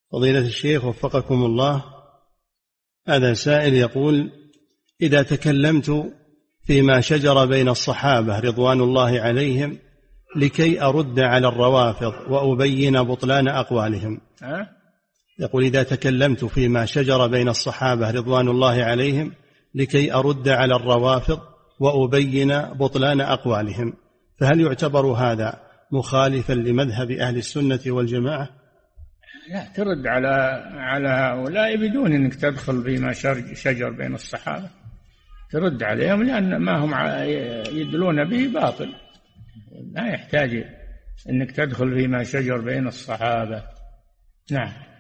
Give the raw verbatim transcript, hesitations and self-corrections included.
فضيلة الشيخ وفقكم الله، هذا سائل يقول: إذا تكلمت فيما شجر بين الصحابة رضوان الله عليهم لكي أرد على الروافض وأبين بطلان أقوالهم. أه؟ يقول: إذا تكلمت فيما شجر بين الصحابة رضوان الله عليهم لكي أرد على الروافض وأبين بطلان أقوالهم، فهل يعتبر هذا مخالفا لمذهب أهل السنة والجماعة؟ لا، ترد على على هؤلاء بدون أنك تدخل فيما شجر بين الصحابة، ترد عليهم، لأن ما هم يدلون به باطل، لا يحتاج أنك تدخل فيما شجر بين الصحابة. نعم.